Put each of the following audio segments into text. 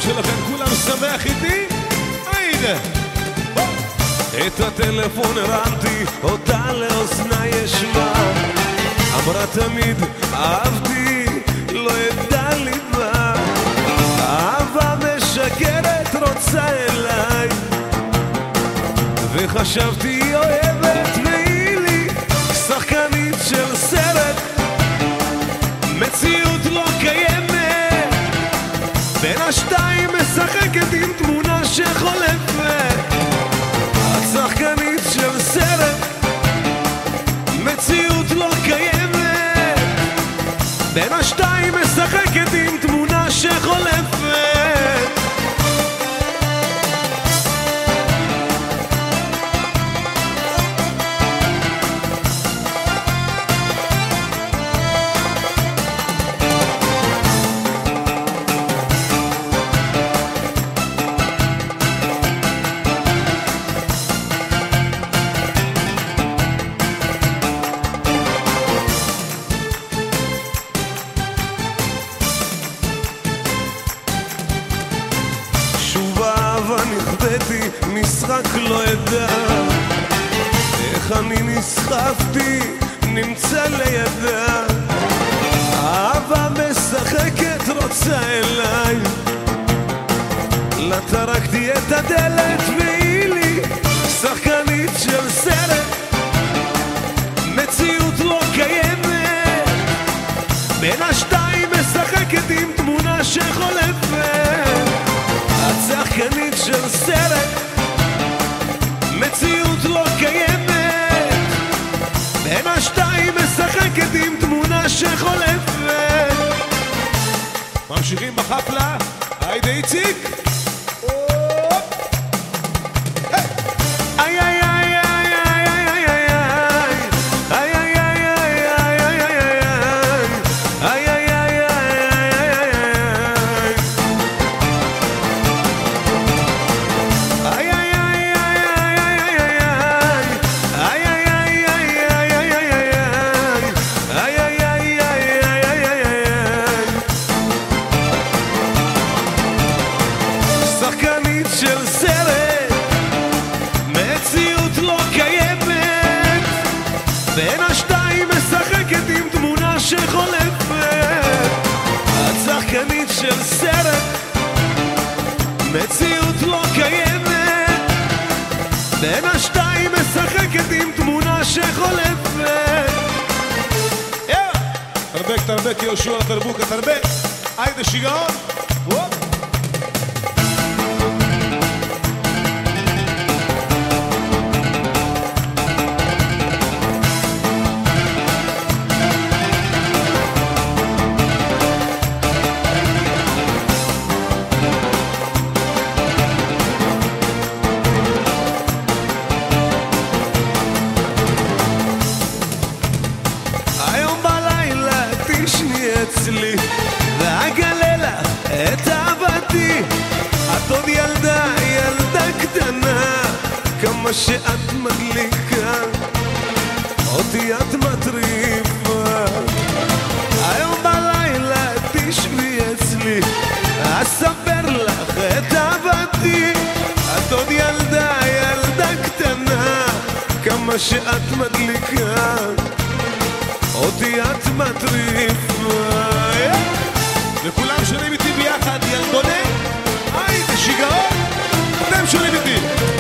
שלכם, כולם שמח איתי? היידה! את הטלפון הרמתי, אותה לאוזנה ישמע, אמרה תמיד אהבתי, לא ידע ליבה, אהבה משקרת רוצה אליי, וחשבתי אוהבת והיא לי שחקנית של סרט, מציאות לא קיימת, בין השתיים משחקת עם תמונה שחולפת, את שחקנית של סרט, מציאות לא קיימת, בין השתיים משחקת עם תמונה שחולפת. משחק לא ידע איך אני נסחפתי נמצא לידה, אהבה משחקת רוצה אליי, לה טרקתי את הדלת והיא לי שחקנית של סרט, מציאות לא קיימת, בין השתיים משחקת עם תמונה שחולפת, את שחקנית של סרט, מציאות לא קיימת, בין השתיים משחקת עם תמונה שחולפת. ממשיכים בחפלה, היידה איציק. של סרט, מציאות לא קיימת, בין השתיים משחקת עם תמונה שחולפת. תרבק תרבק יהושע תרבוק תרבק, היידה שיגעון. אצלי ואגלה לך את אהבתי, את עוד ילדה, ילדה קטנה, כמה שאת מדליקה אותי את מטריפה, היום בלילה תשבי אצלי אספר לך את אהבתי, את עוד ילדה, ילדה קטנה, כמה שאת מדליקה אותי את מטריפה. וכולם שונים איתי ביחד, ילדוני, היידה שיגעון, אתם שונים איתי.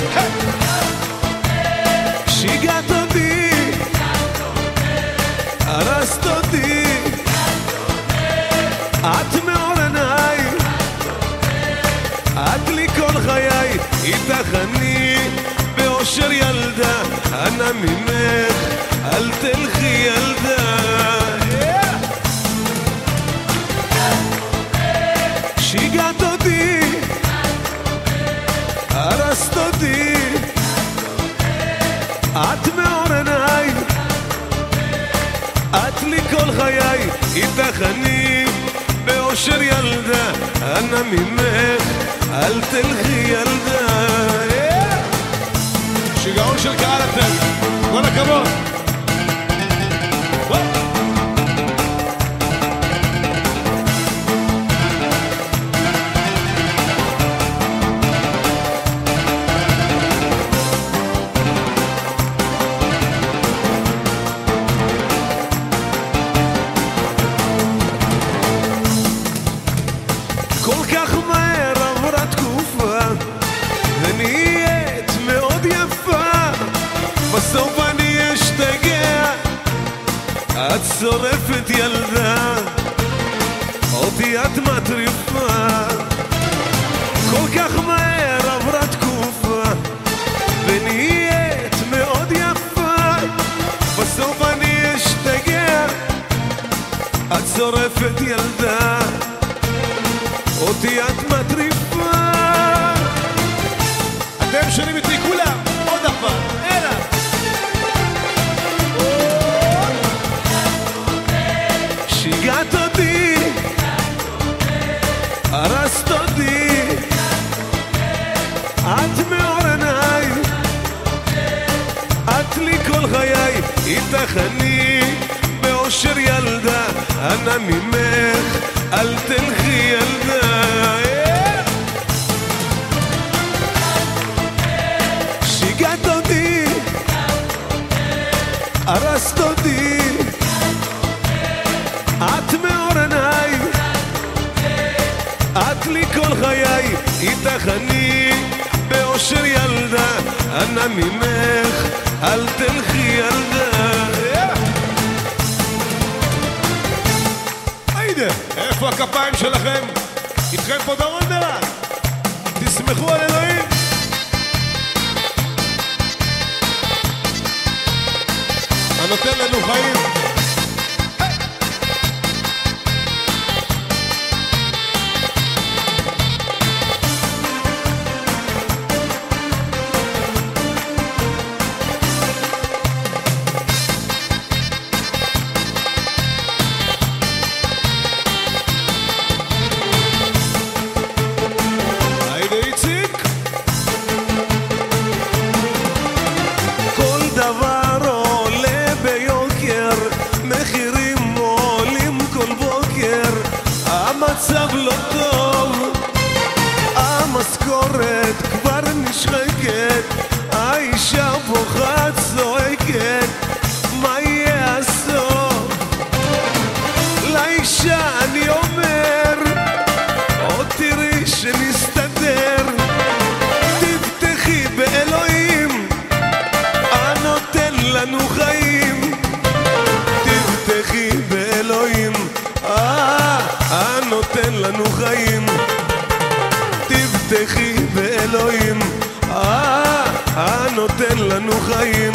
שיגעת אותי, הרסת אותי, את מאור עיניי, את לי כל חיי, איתך אני באושר ילדה, אנא ממך אל תלכי ילדה. שיגעת אותי, הרסת אותי, את מאור עיניי, את לי כל חיי, איתך אני באושר ילדה, אנא ממך אל תלכי ילדה. שיגעון של קהל אתם, כל הכבוד. שורפת ילדה, אותי את מטריפה, כל כך מהר עברה תקופה ונהיית מאוד יפה, בסוף אני אשתגע, את שורפת ילדה, אותי את מטריפה. אתם שונים איתי כולם, עוד הפעם, אלא שיגעת אותי, הרסת אותי, את מאור עיניי, את לי כל חיי, איתך אני באושר ילדה, אנא ממך אל תלכי ילדה. שיגעת אותי, הרסת אותי, את מאור עיניי, את לי כל חיי, איתך אני באושר ילדה, אנא ממך אל תלכי ילדה. היידה, איפה הכפיים שלכם? איתכם פה דורון דרן, תסמכו על אלוהים. הנותן לנו חיים. המצב לא טוב, המשכורת כבר נשחקת, האישה בוכה צועקת, מה יהיה הסוף? לאישה אני אומר, עוד תראי שנסתדר, תבטחי באלוהים, הנותן לנו חיים, תבטחי באלוהים, הנותן לנו חיים, תבטחי באלוהים, הנותן לנו חיים.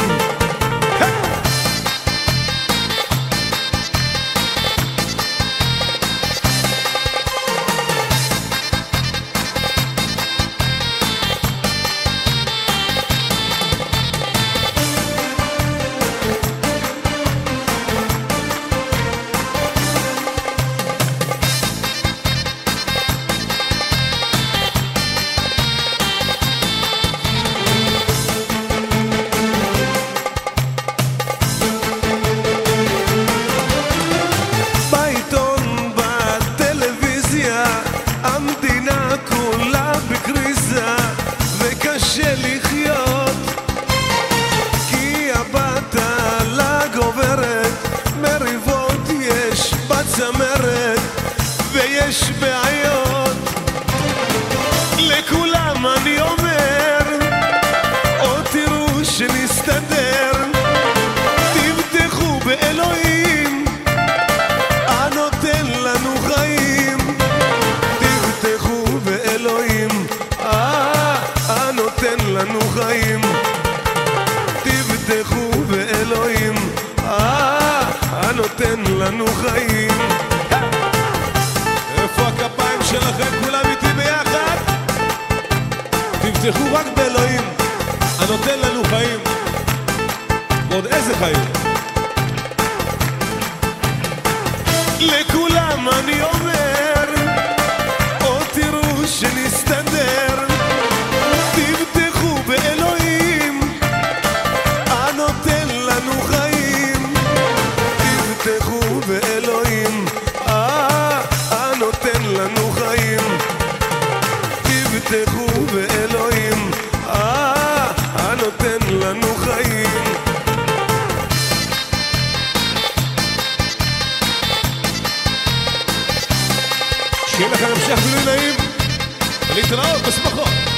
המדינה כולה בקריזה וקשה לחיות, כי הבת עלה גוברת, מריבות יש בצמרת ויש בעיות. לכולם אני אומר, עוד תראו שנסתדר, תבטחו באלוהים, הנותן לנו חיים, תבטחו באלוהים, הנותן לנו חיים, תבטחו באלוהים, הנותן לנו חיים. איפה הכפיים שלכם? כולם איתי ביחד. תבטחו רק באלוהים, הנותן לנו חיים. ועוד איזה חיים? לכולם אני אומר, עוד תראו שנסתדר, תבטחו באלוהים, הנותן לנו חיים, תבטחו באלוהים, הנותן לנו חיים, תבטחו באלוהים, הנותן לנו חיים. שיהיה לכם המשך בילוי נעים ולהתראות בשמחות.